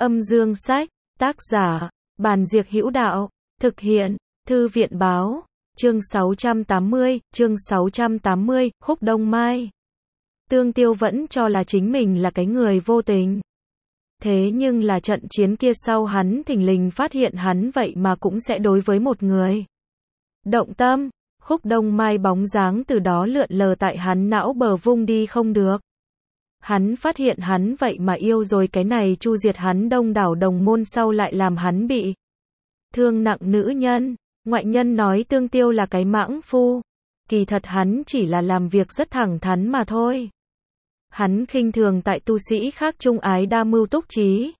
Âm dương sách, tác giả, Bàn Diệc Hữu Đạo, thực hiện, Thư viện Báo, chương 680, Khúc Đông Mai. Tương Tiêu vẫn cho là chính mình là cái người vô tình. Thế nhưng là trận chiến kia sau hắn thình lình phát hiện hắn vậy mà cũng sẽ đối với một người động tâm. Khúc Đông Mai bóng dáng từ đó lượn lờ tại hắn não bờ vung đi không được. Hắn phát hiện hắn vậy mà yêu rồi cái này chu diệt hắn đông đảo đồng môn sau lại làm hắn bị thương nặng nữ nhân. Ngoại nhân nói Tương Tiêu là cái mãng phu. Kỳ thật hắn chỉ là làm việc rất thẳng thắn mà thôi. Hắn khinh thường tại tu sĩ khác trung ái đa mưu túc trí.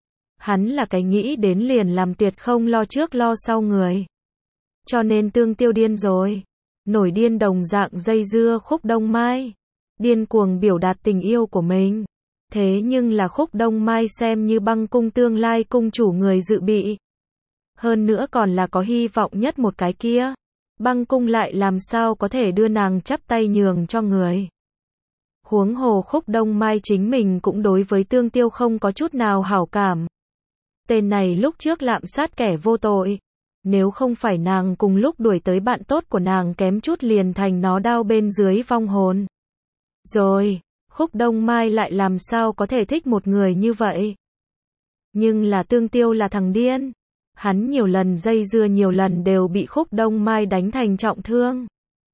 Hắn là cái nghĩ đến liền làm tuyệt không lo trước lo sau người. Cho nên Tương Tiêu điên rồi. Nổi điên đồng dạng dây dưa Khúc Đông Mai. Điên cuồng biểu đạt tình yêu của mình. Thế nhưng là Khúc Đông Mai xem như Băng Cung tương lai cung chủ người dự bị. Hơn nữa còn là có hy vọng nhất một cái kia. Băng Cung lại làm sao có thể đưa nàng chắp tay nhường cho người. Huống hồ Khúc Đông Mai chính mình cũng đối với Tương Tiêu không có chút nào hảo cảm. Tên này lúc trước lạm sát kẻ vô tội. Nếu không phải nàng cùng lúc đuổi tới bạn tốt của nàng kém chút liền thành nó đao bên dưới vong hồn. Rồi, Khúc Đông Mai lại làm sao có thể thích một người như vậy. Nhưng là Tương Tiêu là thằng điên. Hắn nhiều lần dây dưa nhiều lần đều bị Khúc Đông Mai đánh thành trọng thương.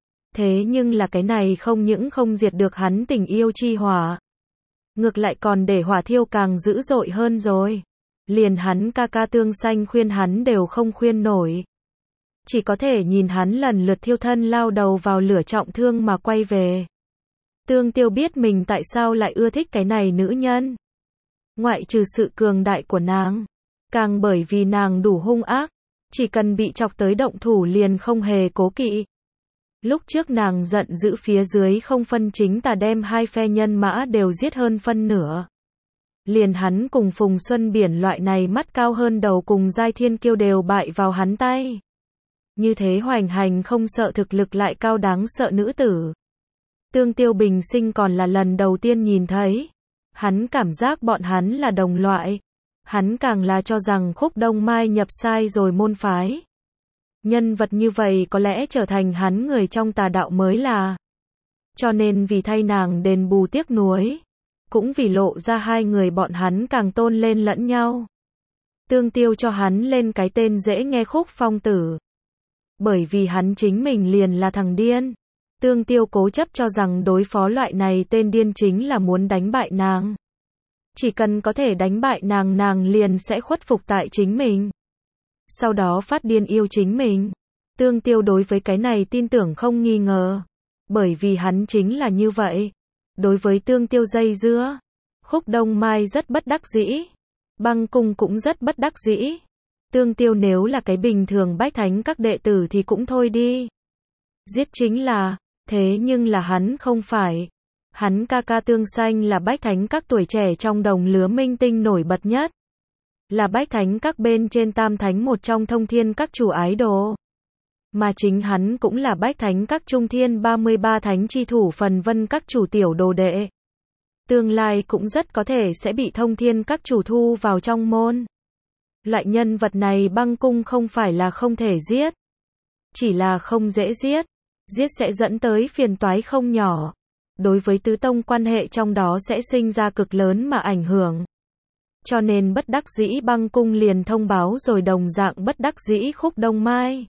Thế nhưng là cái này không những không diệt được hắn tình yêu chi hỏa. Ngược lại còn để hỏa thiêu càng dữ dội hơn rồi. Liền hắn ca ca Tương Xanh khuyên hắn đều không khuyên nổi. Chỉ có thể nhìn hắn lần lượt thiêu thân lao đầu vào lửa trọng thương mà quay về. Tương Tiêu biết mình tại sao lại ưa thích cái này nữ nhân. Ngoại trừ sự cường đại của nàng. Càng bởi vì nàng đủ hung ác. Chỉ cần bị chọc tới động thủ liền không hề cố kỵ. Lúc trước nàng giận dữ phía dưới không phân chính tà đem hai phe nhân mã đều giết hơn phân nửa. Liền hắn cùng Phùng Xuân Biển loại này mắt cao hơn đầu cùng giai thiên kiêu đều bại vào hắn tay. Như thế hoành hành không sợ thực lực lại cao đáng sợ nữ tử. Tương Tiêu bình sinh còn là lần đầu tiên nhìn thấy. Hắn cảm giác bọn hắn là đồng loại. Hắn càng là cho rằng Khúc Đông Mai nhập sai rồi môn phái. Nhân vật như vậy có lẽ trở thành hắn người trong tà đạo mới là. Cho nên vì thay nàng đền bù tiếc nuối. Cũng vì lộ ra hai người bọn hắn càng tôn lên lẫn nhau. Tương Tiêu cho hắn lên cái tên dễ nghe Khúc Phong Tử. Bởi vì hắn chính mình liền là thằng điên. Tương Tiêu cố chấp cho rằng đối phó loại này tên điên chính là muốn đánh bại nàng. Chỉ cần có thể đánh bại nàng nàng liền sẽ khuất phục tại chính mình. Sau đó phát điên yêu chính mình. Tương Tiêu đối với cái này tin tưởng không nghi ngờ. Bởi vì hắn chính là như vậy. Đối với Tương Tiêu dây dưa. Khúc Đông Mai rất bất đắc dĩ. Băng Cung cũng rất bất đắc dĩ. Tương Tiêu nếu là cái bình thường bách thánh các đệ tử thì cũng thôi đi. Giết chính là. Thế nhưng là hắn không phải. Hắn ca ca Tương Xanh là bách thánh các tuổi trẻ trong đồng lứa minh tinh nổi bật nhất. Là bách thánh các bên trên tam thánh một trong thông thiên các chủ ái đồ. Mà chính hắn cũng là bách thánh các trung thiên 33 thánh chi thủ phần vân các chủ tiểu đồ đệ. Tương lai cũng rất có thể sẽ bị thông thiên các chủ thu vào trong môn. Loại nhân vật này Băng Cung không phải là không thể giết. Chỉ là không dễ giết. Giết sẽ dẫn tới phiền toái không nhỏ. Đối với tứ tông quan hệ trong đó sẽ sinh ra cực lớn mà ảnh hưởng. Cho nên bất đắc dĩ Băng Cung liền thông báo rồi đồng dạng bất đắc dĩ Khúc Đông Mai.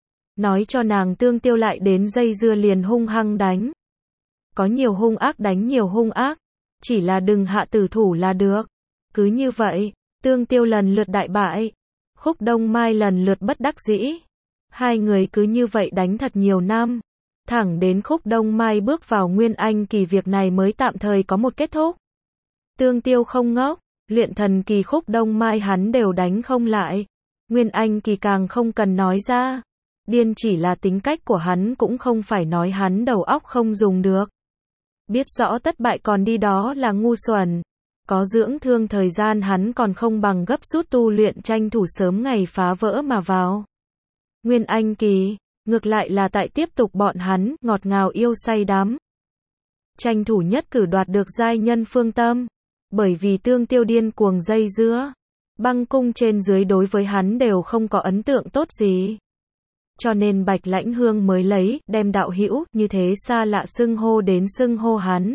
Nói cho nàng Tương Tiêu lại đến dây dưa liền hung hăng đánh. Có nhiều hung ác đánh nhiều hung ác. Chỉ là đừng hạ tử thủ là được. Cứ như vậy, Tương Tiêu lần lượt đại bại. Khúc Đông Mai lần lượt bất đắc dĩ. Hai người cứ như vậy đánh thật nhiều năm. Thẳng đến Khúc Đông Mai bước vào Nguyên Anh kỳ việc này mới tạm thời có một kết thúc. Tương Tiêu không ngốc. Luyện thần kỳ Khúc Đông Mai hắn đều đánh không lại. Nguyên Anh kỳ càng không cần nói ra. Điên chỉ là tính cách của hắn cũng không phải nói hắn đầu óc không dùng được. Biết rõ tất bại còn đi đó là ngu xuẩn. Có dưỡng thương thời gian hắn còn không bằng gấp rút tu luyện tranh thủ sớm ngày phá vỡ mà vào. Nguyên Anh kỳ, ngược lại là tại tiếp tục bọn hắn ngọt ngào yêu say đắm. Tranh thủ nhất cử đoạt được giai nhân phương tâm. Bởi vì Tương Tiêu điên cuồng dây dưa. Băng cung trên dưới đối với hắn đều không có ấn tượng tốt gì. Cho nên Bạch Lãnh Hương mới lấy, đem đạo hữu, như thế xa lạ xưng hô đến xưng hô hắn.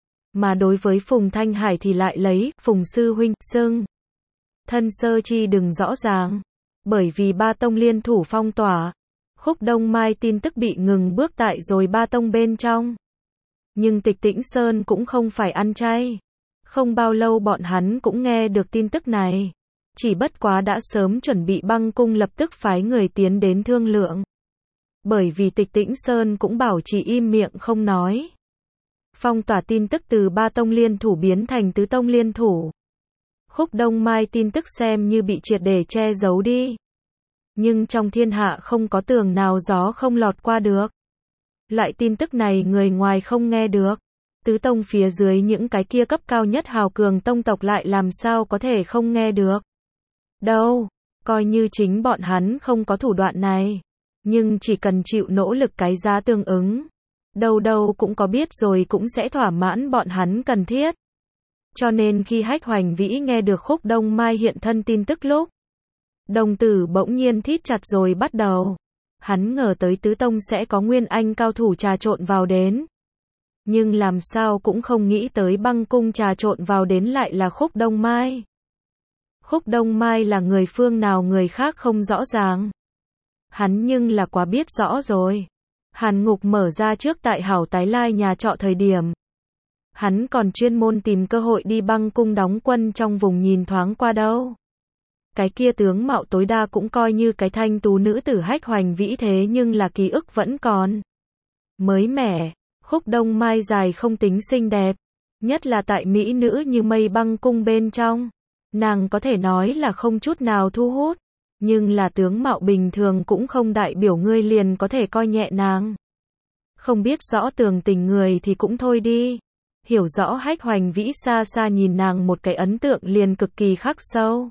Mà đối với Phùng Thanh Hải thì lại lấy, Phùng sư huynh, xưng. Thân sơ chi đừng rõ ràng. Bởi vì ba tông liên thủ phong tỏa. Khúc Đông Mai tin tức bị ngừng bước tại rồi ba tông bên trong. Nhưng Tịch Tĩnh Sơn cũng không phải ăn chay. Không bao lâu bọn hắn cũng nghe được tin tức này. Chỉ bất quá đã sớm chuẩn bị băng cung lập tức phái người tiến đến thương lượng. Bởi vì Tịch Tĩnh Sơn cũng bảo chỉ im miệng không nói. Phong tỏa tin tức từ ba tông liên thủ biến thành tứ tông liên thủ. Khúc Đông Mai tin tức xem như bị triệt để che giấu đi. Nhưng trong thiên hạ không có tường nào gió không lọt qua được. Loại tin tức này người ngoài không nghe được. Tứ tông phía dưới những cái kia cấp cao nhất hào cường tông tộc lại làm sao có thể không nghe được. Đâu, coi như chính bọn hắn không có thủ đoạn này. Nhưng chỉ cần chịu nỗ lực cái giá tương ứng. Đâu đâu cũng có biết rồi cũng sẽ thỏa mãn bọn hắn cần thiết. Cho nên khi Hách Hoành Vĩ nghe được Khúc Đông Mai hiện thân tin tức lúc. Đồng tử bỗng nhiên thít chặt rồi bắt đầu. Hắn ngờ tới tứ tông sẽ có nguyên anh cao thủ trà trộn vào đến. Nhưng làm sao cũng không nghĩ tới băng cung trà trộn vào đến lại là Khúc Đông Mai. Khúc Đông Mai là người phương nào người khác không rõ ràng. Hắn nhưng là quá biết rõ rồi. Hàn Ngục mở ra trước tại Hảo Tái Lai nhà trọ thời điểm. Hắn còn chuyên môn tìm cơ hội đi băng cung đóng quân trong vùng nhìn thoáng qua đâu. Cái kia tướng mạo tối đa cũng coi như cái thanh tú nữ tử Hách Hoành Vĩ thế nhưng là ký ức vẫn còn. Mới mẻ, Khúc Đông Mai dài không tính xinh đẹp. Nhất là tại mỹ nữ như mây băng cung bên trong. Nàng có thể nói là không chút nào thu hút. Nhưng là tướng mạo bình thường cũng không đại biểu ngươi liền có thể coi nhẹ nàng. Không biết rõ tường tình người thì cũng thôi đi. Hiểu rõ Hách Hoành Vĩ xa xa nhìn nàng một cái ấn tượng liền cực kỳ khắc sâu.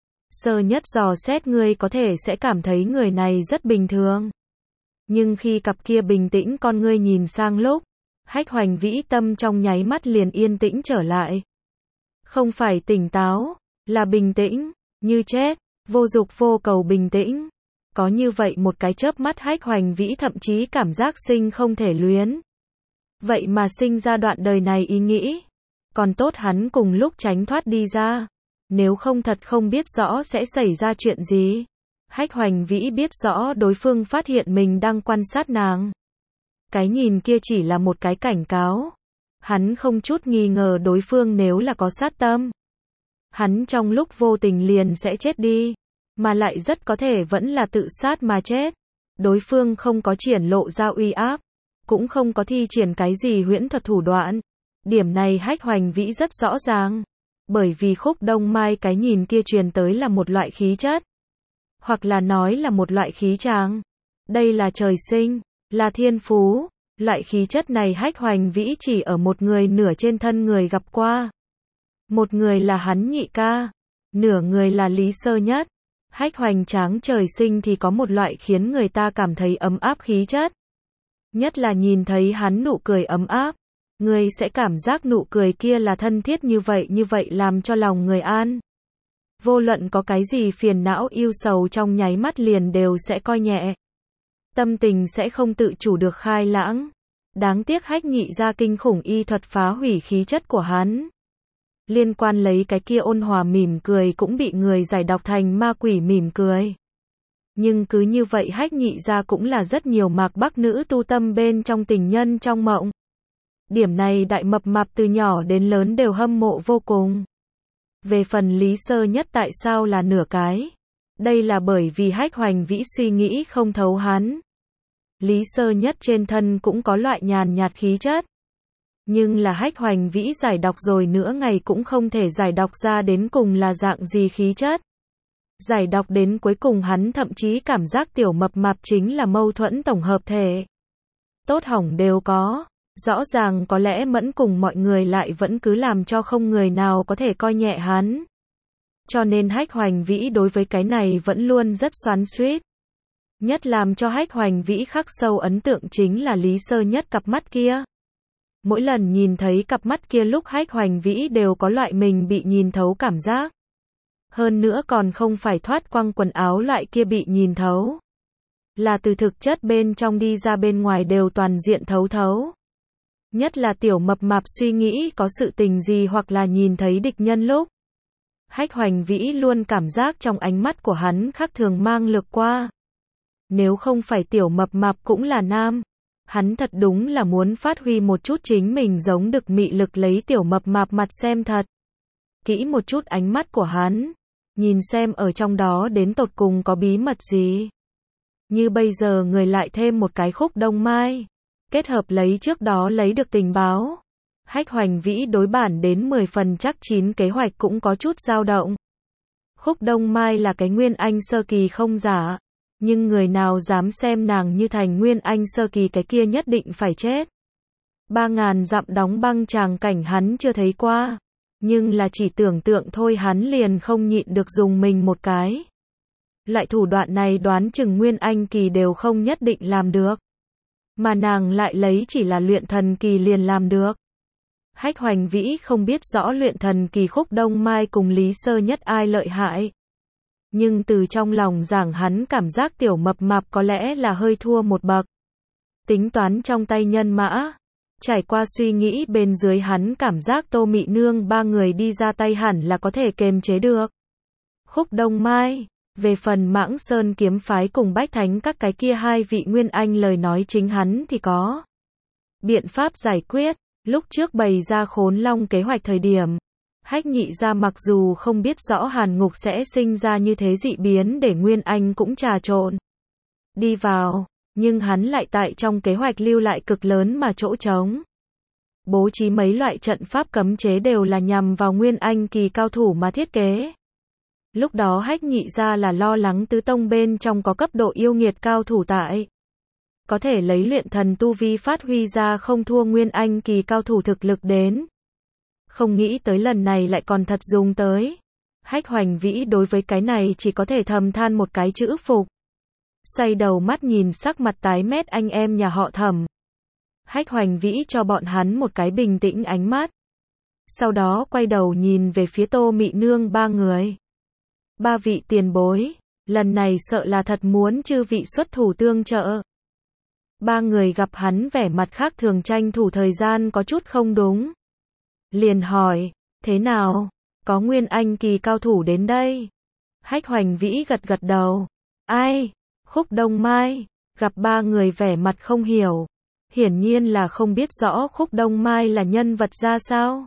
Sơ nhất dò xét ngươi có thể sẽ cảm thấy người này rất bình thường. Nhưng khi cặp kia bình tĩnh con ngươi nhìn sang lúc, Hách Hoành Vĩ tâm trong nháy mắt liền yên tĩnh trở lại. Không phải tỉnh táo, là bình tĩnh, như chết, vô dục vô cầu bình tĩnh. Có như vậy một cái chớp mắt Hách Hoành Vĩ thậm chí cảm giác sinh không thể luyến. Vậy mà sinh ra đoạn đời này ý nghĩ. Còn tốt hắn cùng lúc tránh thoát đi ra. Nếu không thật không biết rõ sẽ xảy ra chuyện gì. Hách Hoành Vĩ biết rõ đối phương phát hiện mình đang quan sát nàng. Cái nhìn kia chỉ là một cái cảnh cáo. Hắn không chút nghi ngờ đối phương nếu là có sát tâm. Hắn trong lúc vô tình liền sẽ chết đi. Mà lại rất có thể vẫn là tự sát mà chết. Đối phương không có triển lộ ra uy áp. Cũng không có thi triển cái gì huyễn thuật thủ đoạn. Điểm này Hách Hoành Vĩ rất rõ ràng. Bởi vì Khúc Đông Mai cái nhìn kia truyền tới là một loại khí chất. Hoặc là nói là một loại khí tràng. Đây là trời sinh, là thiên phú. Loại khí chất này Hách Hoành Vĩ chỉ ở một người nửa trên thân người gặp qua. Một người là hắn nhị ca. Nửa người là Lý Sơ Nhất. Hách Hoành Tráng trời sinh thì có một loại khiến người ta cảm thấy ấm áp khí chất. Nhất là nhìn thấy hắn nụ cười ấm áp. Người sẽ cảm giác nụ cười kia là thân thiết như vậy làm cho lòng người an. Vô luận có cái gì phiền não yêu sầu trong nháy mắt liền đều sẽ coi nhẹ. Tâm tình sẽ không tự chủ được khai lãng. Đáng tiếc Hách nhị ra kinh khủng y thuật phá hủy khí chất của hắn. Liên quan lấy cái kia ôn hòa mỉm cười cũng bị người giải đọc thành ma quỷ mỉm cười. Nhưng cứ như vậy Hách nhị ra cũng là rất nhiều mạc bắc nữ tu tâm bên trong tình nhân trong mộng. Điểm này đại mập mạp từ nhỏ đến lớn đều hâm mộ vô cùng. Về phần Lý Sơ Nhất tại sao là nửa cái? Đây là bởi vì Hách Hoành Vĩ suy nghĩ không thấu hắn. Lý Sơ Nhất trên thân cũng có loại nhàn nhạt khí chất. Nhưng là Hách Hoành Vĩ giải đọc rồi nữa ngày cũng không thể giải đọc ra đến cùng là dạng gì khí chất. Giải đọc đến cuối cùng hắn thậm chí cảm giác tiểu mập mạp chính là mâu thuẫn tổng hợp thể. Tốt hỏng đều có. Rõ ràng có lẽ mẫn cùng mọi người lại vẫn cứ làm cho không người nào có thể coi nhẹ hắn. Cho nên Hách Hoành Vĩ đối với cái này vẫn luôn rất xoắn xuýt. Nhất làm cho Hách Hoành Vĩ khắc sâu ấn tượng chính là Lý Sơ Nhất cặp mắt kia. Mỗi lần nhìn thấy cặp mắt kia lúc Hách Hoành Vĩ đều có loại mình bị nhìn thấu cảm giác. Hơn nữa còn không phải thoát quăng quần áo loại kia bị nhìn thấu. Là từ thực chất bên trong đi ra bên ngoài đều toàn diện thấu thấu. Nhất là tiểu mập mạp suy nghĩ có sự tình gì hoặc là nhìn thấy địch nhân lúc. Hách Hoành Vĩ luôn cảm giác trong ánh mắt của hắn khác thường mang lược qua. Nếu không phải tiểu mập mạp cũng là nam. Hắn thật đúng là muốn phát huy một chút chính mình giống đực mị lực lấy tiểu mập mạp mặt xem thật. Kỹ một chút ánh mắt của hắn. Nhìn xem ở trong đó đến tột cùng có bí mật gì. Như bây giờ người lại thêm một cái Khúc Đông Mai. Kết hợp lấy trước đó lấy được tình báo. Hách Hoành Vĩ đối bản đến 10 phần chắc 9 kế hoạch cũng có chút dao động. Khúc Đông Mai là cái Nguyên Anh sơ kỳ không giả. Nhưng người nào dám xem nàng như thành Nguyên Anh sơ kỳ cái kia nhất định phải chết. 3.000 dặm đóng băng tràng cảnh hắn chưa thấy qua. Nhưng là chỉ tưởng tượng thôi hắn liền không nhịn được dùng mình một cái. Loại thủ đoạn này đoán chừng Nguyên Anh kỳ đều không nhất định làm được. Mà nàng lại lấy chỉ là luyện thần kỳ liền làm được. Hách Hoành Vĩ không biết rõ luyện thần kỳ Khúc Đông Mai cùng Lý Sơ Nhất ai lợi hại. Nhưng từ trong lòng giảng hắn cảm giác tiểu mập mạp có lẽ là hơi thua một bậc. Tính toán trong tay nhân mã. Trải qua suy nghĩ bên dưới hắn cảm giác Tô Mị Nương ba người đi ra tay hẳn là có thể kềm chế được. Khúc Đông Mai. Về phần Mãng Sơn kiếm phái cùng Bách Thánh các cái kia hai vị Nguyên Anh lời nói chính hắn thì có biện pháp giải quyết. Lúc trước bày ra Khốn Long kế hoạch thời điểm. Hách Nhị gia mặc dù không biết rõ Hàn Ngục sẽ sinh ra như thế dị biến để Nguyên Anh cũng trà trộn đi vào, nhưng hắn lại tại trong kế hoạch lưu lại cực lớn mà chỗ trống. Bố trí mấy loại trận pháp cấm chế đều là nhằm vào Nguyên Anh kỳ cao thủ mà thiết kế. Lúc đó Hách Nhị gia là lo lắng tứ tông bên trong có cấp độ yêu nghiệt cao thủ tại. Có thể lấy luyện thần tu vi phát huy ra không thua Nguyên Anh kỳ cao thủ thực lực đến. Không nghĩ tới lần này lại còn thật dùng tới. Hách Hoành Vĩ đối với cái này chỉ có thể thầm than một cái chữ phục. Xoay đầu mắt nhìn sắc mặt tái mét anh em nhà họ Thẩm. Hách Hoành Vĩ cho bọn hắn một cái bình tĩnh ánh mắt. Sau đó quay đầu nhìn về phía Tô Mị Nương ba người. Ba vị tiền bối, lần này sợ là thật muốn chư vị xuất thủ tương trợ. Ba người gặp hắn vẻ mặt khác thường tranh thủ thời gian có chút không đúng. Liền hỏi, thế nào, có Nguyên Anh kỳ cao thủ đến đây? Hách Hoành Vĩ gật gật đầu. Ai? Khúc Đông Mai. Gặp ba người vẻ mặt không hiểu. Hiển nhiên là không biết rõ Khúc Đông Mai là nhân vật ra sao.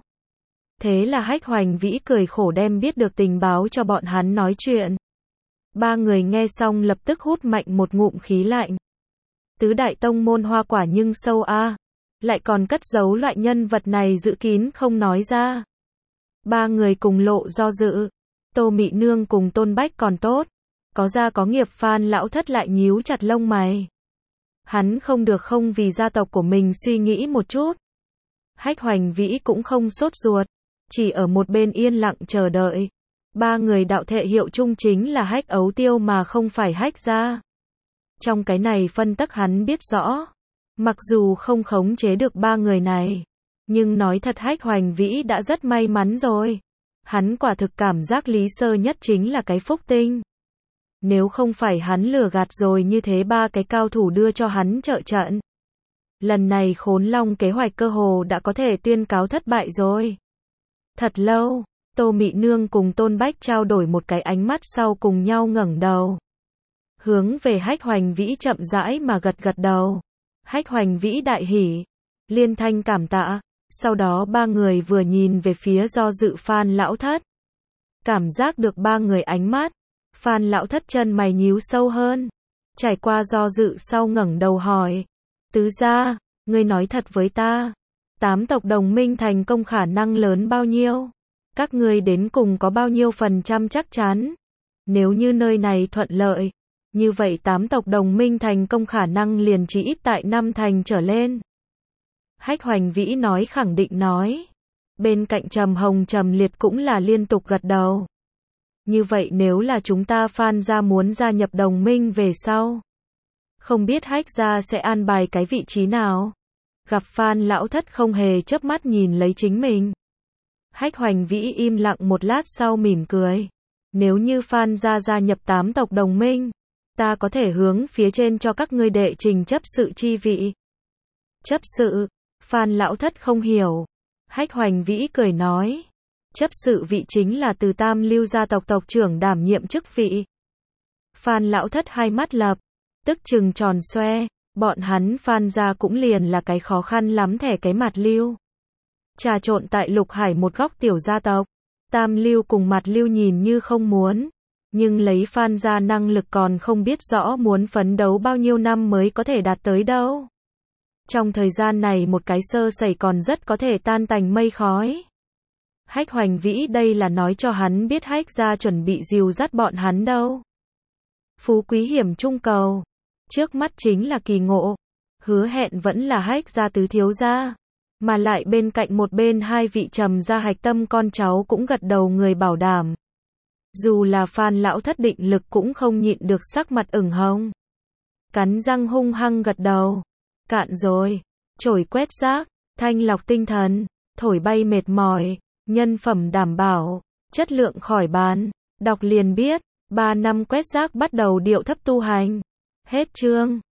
Thế là Hách Hoành Vĩ cười khổ đem biết được tình báo cho bọn hắn nói chuyện. Ba người nghe xong lập tức hút mạnh một ngụm khí lạnh. Tứ đại tông môn hoa quả nhưng sâu a. Lại còn cất giấu loại nhân vật này giữ kín không nói ra. Ba người cùng lộ do dự. Tô Mị Nương cùng Tôn Bách còn tốt. Có gia có nghiệp Phan lão thất lại nhíu chặt lông mày. Hắn không được không vì gia tộc của mình suy nghĩ một chút. Hách Hoành Vĩ cũng không sốt ruột. Chỉ ở một bên yên lặng chờ đợi. Ba người đạo thệ hiệu chung chính là Hách Ấu Tiêu mà không phải Hách gia. Trong cái này phân tắc hắn biết rõ. Mặc dù không khống chế được ba người này. Nhưng nói thật Hách Hoành Vĩ đã rất may mắn rồi. Hắn quả thực cảm giác Lý Sơ Nhất chính là cái phúc tinh. Nếu không phải hắn lừa gạt rồi như thế ba cái cao thủ đưa cho hắn trợ trận. Lần này Khốn Long kế hoạch cơ hồ đã có thể tuyên cáo thất bại rồi. Thật lâu, Tô Mị Nương cùng Tôn Bách trao đổi một cái ánh mắt sau cùng nhau ngẩng đầu. Hướng về Hách Hoành Vĩ chậm rãi mà gật gật đầu. Hách Hoành Vĩ đại hỉ. Liên thanh cảm tạ. Sau đó ba người vừa nhìn về phía do dự Phan lão thất. Cảm giác được ba người ánh mắt. Phan lão thất chân mày nhíu sâu hơn. Trải qua do dự sau ngẩng đầu hỏi. Tứ gia, ngươi nói thật với ta. 8 tộc đồng minh thành công khả năng lớn bao nhiêu? Các ngươi đến cùng có bao nhiêu phần trăm chắc chắn? Nếu như nơi này thuận lợi, như vậy 8 tộc đồng minh thành công khả năng liền chỉ ít tại 5 thành trở lên. Hách Hoành Vĩ nói khẳng định nói. Bên cạnh Trầm Hồng Trầm Liệt cũng là liên tục gật đầu. Như vậy nếu là chúng ta Phan gia muốn gia nhập đồng minh về sau, không biết Hách gia sẽ an bài cái vị trí nào? Gặp Phan lão thất không hề chớp mắt nhìn lấy chính mình. Hách Hoành Vĩ im lặng một lát sau mỉm cười. Nếu như Phan gia nhập 8 tộc đồng minh, ta có thể hướng phía trên cho các ngươi đệ trình chấp sự chi vị. Chấp sự? Phan lão thất không hiểu. Hách Hoành Vĩ cười nói. Chấp sự vị chính là từ Tam Lưu gia tộc tộc trưởng đảm nhiệm chức vị. Phan lão thất hai mắt lập tức trừng tròn xoe, bọn hắn Phan gia cũng liền là cái khó khăn lắm thẻ cái Mạt Lưu. Trà trộn tại Lục Hải một góc tiểu gia tộc, Tam Lưu cùng Mạt Lưu nhìn như không muốn, nhưng lấy Phan gia năng lực còn không biết rõ muốn phấn đấu bao nhiêu năm mới có thể đạt tới đâu. Trong thời gian này một cái sơ sẩy còn rất có thể tan tành mây khói. Hách Hoành Vĩ đây là nói cho hắn biết Hách gia chuẩn bị dìu dắt bọn hắn đâu. Phú quý hiểm trung cầu, trước mắt chính là kỳ ngộ, hứa hẹn vẫn là Hách gia tứ thiếu gia, mà lại bên cạnh một bên hai vị trầm gia hạch tâm con cháu cũng gật đầu người bảo đảm. Dù là Phan lão thất định lực cũng không nhịn được sắc mặt ửng hồng. Cắn răng hung hăng gật đầu. Cạn rồi, chổi quét rác, thanh lọc tinh thần, thổi bay mệt mỏi, nhân phẩm đảm bảo, chất lượng khỏi bàn, đọc liền biết, 3 năm quét rác bắt đầu điệu thấp tu hành. Hết chương.